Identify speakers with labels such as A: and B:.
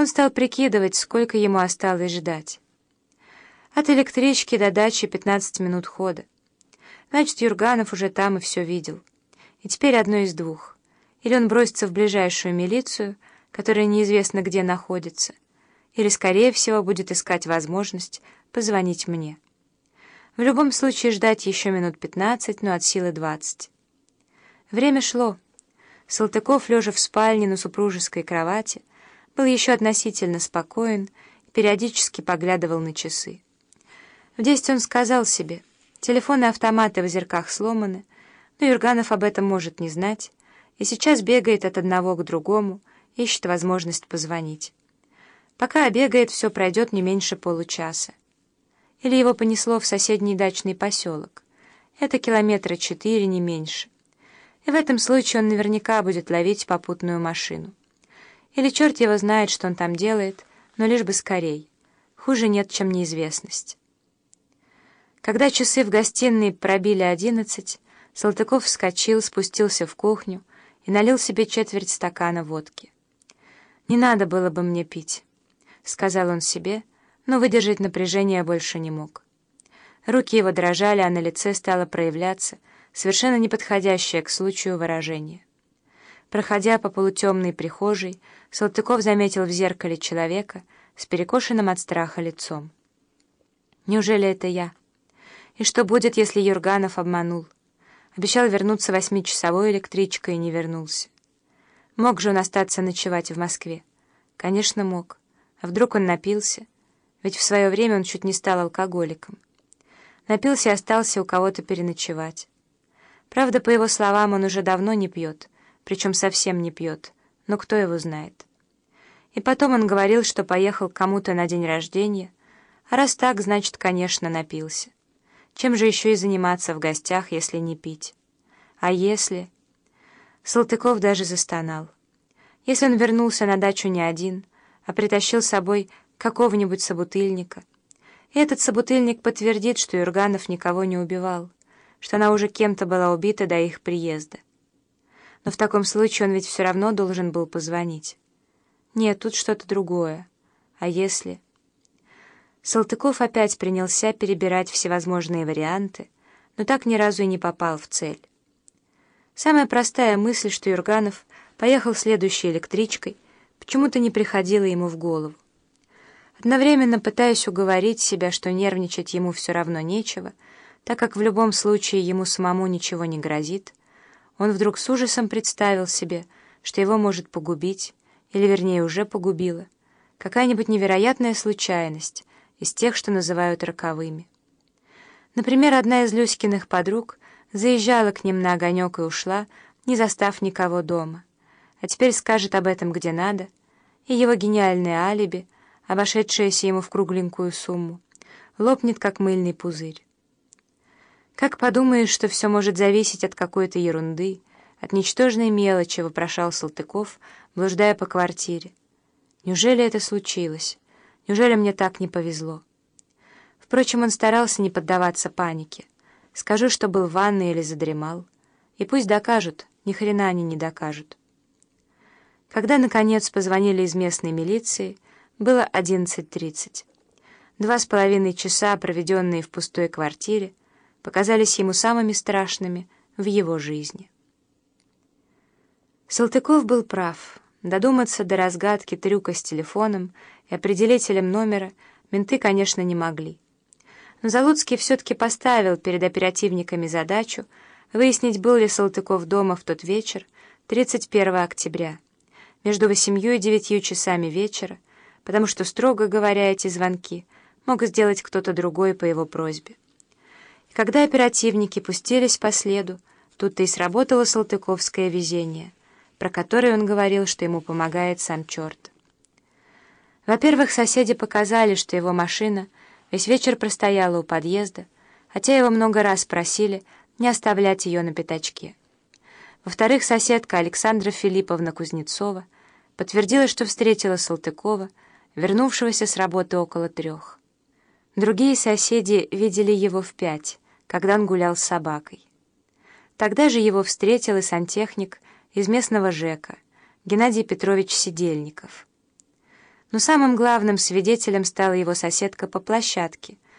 A: Он стал прикидывать, сколько ему осталось ждать. От электрички до дачи 15 минут хода. Значит, Юрганов уже там и все видел. И теперь одно из двух. Или он бросится в ближайшую милицию, которая неизвестно где находится, или, скорее всего, будет искать возможность позвонить мне. В любом случае ждать еще минут 15, но от силы 20. Время шло. Салтыков, лежа в спальне на супружеской кровати, был еще относительно спокоен и периодически поглядывал на часы. В 10 он сказал себе: телефоны и автоматы в озерках сломаны, но Юрганов об этом может не знать, и сейчас бегает от одного к другому, ищет возможность позвонить. Пока бегает, все пройдет не меньше получаса. Или его понесло в соседний дачный поселок. Это 4 километра, не меньше. И в этом случае он наверняка будет ловить попутную машину. Или черт его знает, что он там делает, но лишь бы скорей. Хуже нет, чем неизвестность. Когда часы в гостиной пробили 11, Салтыков вскочил, спустился в кухню и налил себе 1/4 стакана водки. «Не надо было бы мне пить», — сказал он себе, но выдержать напряжение больше не мог. Руки его дрожали, а на лице стало проявляться совершенно неподходящее к случаю выражение. Проходя по полутемной прихожей, Салтыков заметил в зеркале человека с перекошенным от страха лицом. «Неужели это я? И что будет, если Юрганов обманул? Обещал вернуться 8-часовой электричкой и не вернулся. Мог же он остаться ночевать в Москве? Конечно, мог. А вдруг он напился? Ведь в свое время он чуть не стал алкоголиком. Напился и остался у кого-то переночевать. Правда, по его словам, он уже давно не пьет, причем совсем не пьет, но кто его знает. И потом он говорил, что поехал к кому-то на день рождения, а раз так, значит, конечно, напился. Чем же еще и заниматься в гостях, если не пить? А если... Салтыков даже застонал. Если он вернулся на дачу не один, а притащил с собой какого-нибудь собутыльника, и этот собутыльник подтвердит, что Юрганов никого не убивал, что она уже кем-то была убита до их приезда. Но в таком случае он ведь все равно должен был позвонить. Нет, тут что-то другое. А если... Салтыков опять принялся перебирать всевозможные варианты, но так ни разу и не попал в цель. Самая простая мысль, что Юрганов поехал следующей электричкой, почему-то не приходила ему в голову. Одновременно пытаясь уговорить себя, что нервничать ему все равно нечего, так как в любом случае ему самому ничего не грозит, он вдруг с ужасом представил себе, что его может погубить, или вернее уже погубила, какая-нибудь невероятная случайность из тех, что называют роковыми. Например, одна из Люськиных подруг заезжала к ним на огонек и ушла, не застав никого дома, а теперь скажет об этом где надо, и его гениальное алиби, обошедшееся ему в кругленькую сумму, лопнет, как мыльный пузырь. Как подумаешь, что все может зависеть от какой-то ерунды, от ничтожной мелочи, вопрошал Салтыков, блуждая по квартире. Неужели это случилось? Неужели мне так не повезло? Впрочем, он старался не поддаваться панике. Скажу, что был в ванной или задремал. И пусть докажут, ни хрена они не докажут. Когда, наконец, позвонили из местной милиции, было 11:30. 2,5 часа, проведенные в пустой квартире, показались ему самыми страшными в его жизни. Салтыков был прав. Додуматься до разгадки трюка с телефоном и определителем номера менты, конечно, не могли. Но Залуцкий все-таки поставил перед оперативниками задачу выяснить, был ли Салтыков дома в тот вечер, 31 октября, между 8 и 9 часами вечера, потому что, строго говоря, эти звонки мог сделать кто-то другой по его просьбе. И когда оперативники пустились по следу, тут-то и сработало салтыковское везение, про которое он говорил, что ему помогает сам черт. Во-первых, соседи показали, что его машина весь вечер простояла у подъезда, хотя его много раз просили не оставлять ее на пятачке. Во-вторых, соседка Александра Филипповна Кузнецова подтвердила, что встретила Салтыкова, вернувшегося с работы около 3. Другие соседи видели его в 5, когда он гулял с собакой. Тогда же его встретил и сантехник из местного ЖЭКа, Геннадий Петрович Сидельников. Но самым главным свидетелем стала его соседка по площадке,